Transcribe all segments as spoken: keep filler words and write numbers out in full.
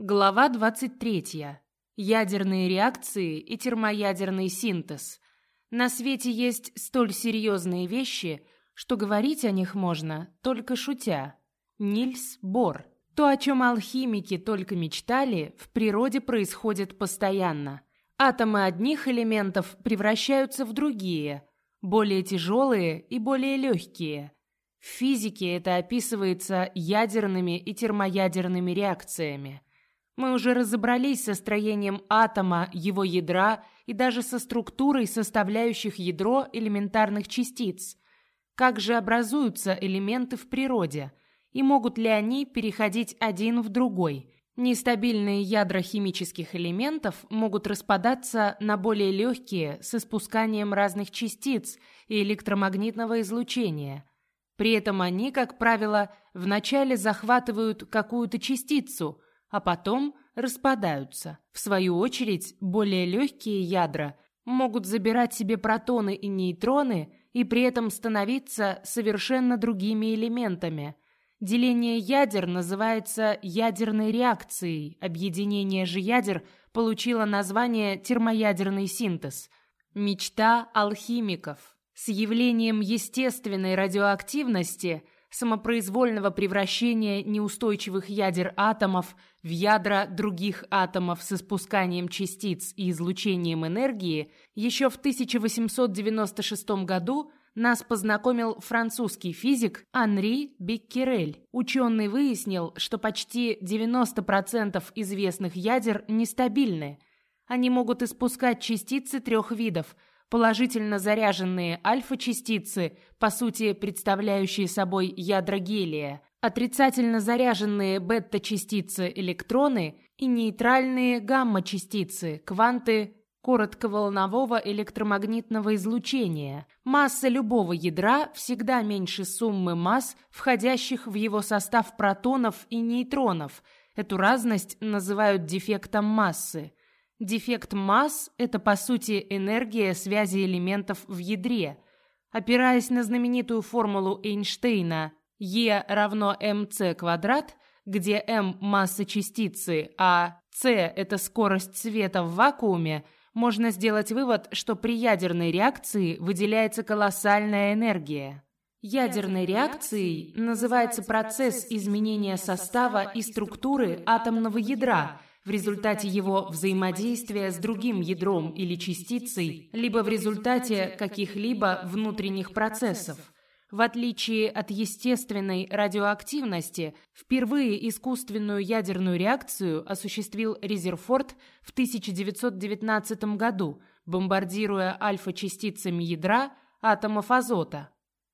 Глава двадцать третья. Ядерные реакции и термоядерный синтез. На свете есть столь серьезные вещи, что говорить о них можно только шутя. Нильс Бор. То, о чем алхимики только мечтали, в природе происходит постоянно. Атомы одних элементов превращаются в другие, более тяжелые и более легкие. В физике это описывается ядерными и термоядерными реакциями. Мы уже разобрались со строением атома, его ядра и даже со структурой составляющих ядро элементарных частиц. Как же образуются элементы в природе? И могут ли они переходить один в другой? Нестабильные ядра химических элементов могут распадаться на более легкие с испусканием разных частиц и электромагнитного излучения. При этом они, как правило, вначале захватывают какую-то частицу, а потом распадаются. В свою очередь, более легкие ядра могут забирать себе протоны и нейтроны и при этом становиться совершенно другими элементами. Деление ядер называется ядерной реакцией, объединение же ядер получило название термоядерный синтез. Мечта алхимиков. С явлением естественной радиоактивности, самопроизвольного превращения неустойчивых ядер атомов в ядра других атомов с испусканием частиц и излучением энергии, еще в тысяча восемьсот девяносто шестом году нас познакомил французский физик Анри Беккерель. Ученый выяснил, что почти девяносто процентов известных ядер нестабильны. Они могут испускать частицы трех видов – положительно заряженные альфа-частицы, по сути представляющие собой ядра гелия, отрицательно заряженные бета-частицы электроны и нейтральные гамма-частицы, кванты коротковолнового электромагнитного излучения. Масса любого ядра всегда меньше суммы масс, входящих в его состав протонов и нейтронов. Эту разность называют дефектом массы. Дефект масс – это, по сути, энергия связи элементов в ядре. Опираясь на знаменитую формулу Эйнштейна E равно mc квадрат, где m – масса частицы, а c – это скорость света в вакууме, можно сделать вывод, что при ядерной реакции выделяется колоссальная энергия. Ядерной реакцией называется процесс изменения состава и структуры атомного ядра – в результате его взаимодействия с другим ядром или частицей, либо в результате каких-либо внутренних процессов. В отличие от естественной радиоактивности, впервые искусственную ядерную реакцию осуществил Резерфорд в тысяча девятьсот девятнадцатом году, бомбардируя альфа-частицами ядра атомов азота.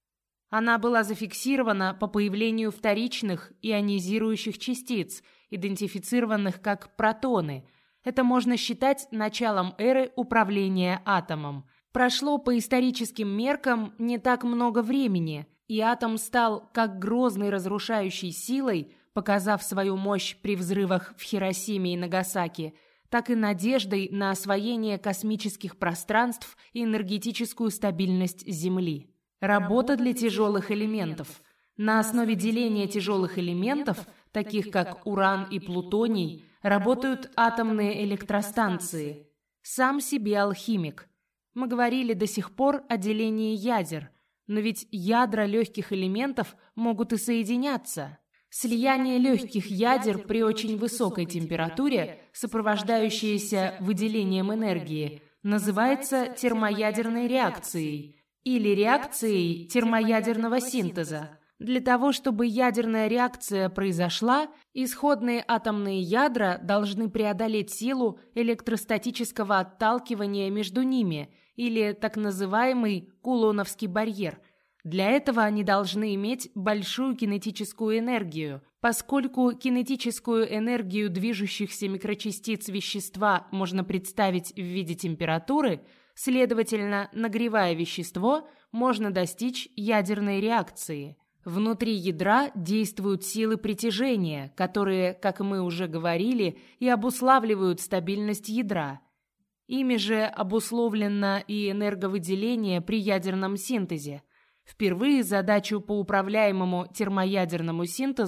Она была зафиксирована по появлению вторичных ионизирующих частиц, идентифицированных как протоны. Это можно считать началом эры управления атомом. Прошло по историческим меркам не так много времени, и атом стал как грозной разрушающей силой, показав свою мощь при взрывах в Хиросиме и Нагасаки, так и надеждой на освоение космических пространств и энергетическую стабильность Земли. Работа для тяжелых элементов. На основе деления тяжелых элементов, таких как уран и плутоний, работают атомные электростанции. Сам себе алхимик. Мы говорили до сих пор о делении ядер, но ведь ядра легких элементов могут и соединяться. Слияние легких ядер при очень высокой температуре, сопровождающееся выделением энергии, называется термоядерной реакцией или реакцией термоядерного синтеза. Для того, чтобы ядерная реакция произошла, исходные атомные ядра должны преодолеть силу электростатического отталкивания между ними, или так называемый кулоновский барьер. Для этого они должны иметь большую кинетическую энергию. Поскольку кинетическую энергию движущихся микрочастиц вещества можно представить в виде температуры, следовательно, нагревая вещество, можно достичь ядерной реакции. Внутри ядра действуют силы притяжения, которые, как мы уже говорили, и обуславливают стабильность ядра. Ими же обусловлено и энерговыделение при ядерном синтезе. Впервые задачу по управляемому термоядерному синтезу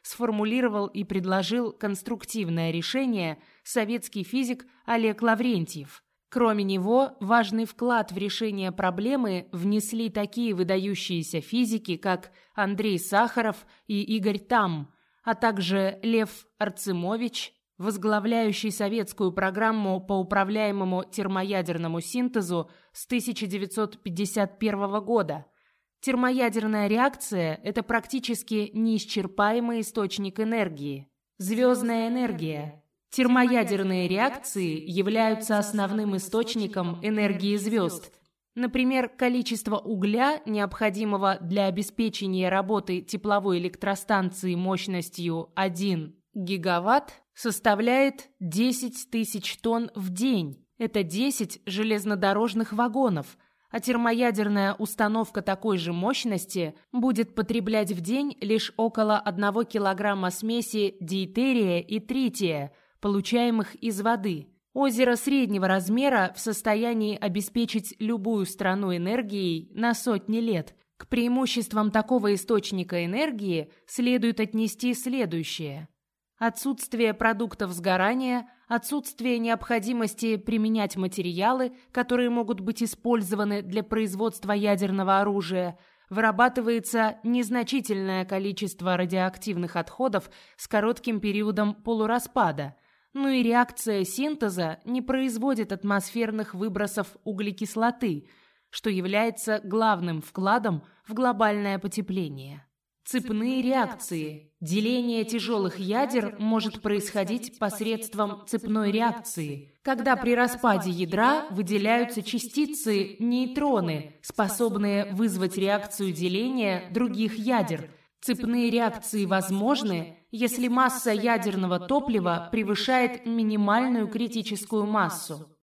сформулировал и предложил конструктивное решение советский физик Олег Лаврентьев. Кроме него, важный вклад в решение проблемы внесли такие выдающиеся физики, как Андрей Сахаров и Игорь Тамм, а также Лев Арцемович, возглавляющий советскую программу по управляемому термоядерному синтезу с тысяча девятьсот пятьдесят первого года. Термоядерная реакция – это практически неисчерпаемый источник энергии. Звездная энергия. Термоядерные реакции являются основным источником энергии звезд. Например, количество угля, необходимого для обеспечения работы тепловой электростанции мощностью один гигаватт, составляет десять тысяч тонн в день. Это десять железнодорожных вагонов, а термоядерная установка такой же мощности будет потреблять в день лишь около одного килограмма смеси дейтерия и трития, получаемых из воды. Озеро среднего размера в состоянии обеспечить любую страну энергией на сотни лет. К преимуществам такого источника энергии следует отнести следующее. Отсутствие продуктов сгорания, отсутствие необходимости применять материалы, которые могут быть использованы для производства ядерного оружия, вырабатывается незначительное количество радиоактивных отходов с коротким периодом полураспада, ну и реакция синтеза не производит атмосферных выбросов углекислоты, что является главным вкладом в глобальное потепление. Цепные реакции. Деление тяжелых ядер может происходить посредством цепной реакции, когда при распаде ядра выделяются частицы нейтроны, способные вызвать реакцию деления других ядер. Цепные реакции возможны, если масса ядерного топлива превышает минимальную критическую массу.